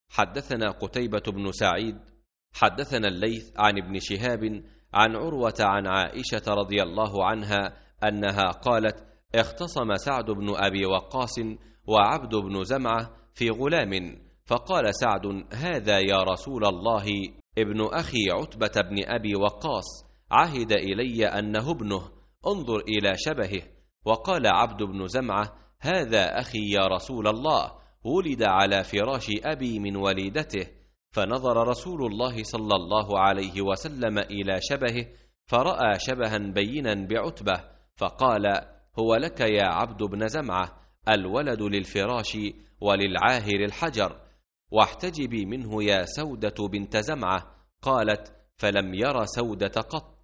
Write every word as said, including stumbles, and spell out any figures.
حدثنا قتيبة بن سعيد حدثنا الليث عن ابن شهاب عن عروة عن عائشة رضي الله عنها أنها قالت: اختصم سعد بن أبي وقاص وعبد بن زمعة في غلام، فقال سعد: هذا يا رسول الله ابن أخي عتبة بن أبي وقاص، عهد إلي أنه ابنه، انظر إلى شبهه. وقال عبد بن زمعة: هذا أخي يا رسول الله، ولد على فراش أبي من وليدته. فنظر رسول الله صلى الله عليه وسلم إلى شبهه فرأى شبها بينا بعتبة، فقال: هو لك يا عبد بن زمعة، الولد للفراش وللعاهر الحجر، واحتجبي منه يا سودة بنت زمعة. قالت: فلم ير سودة قط.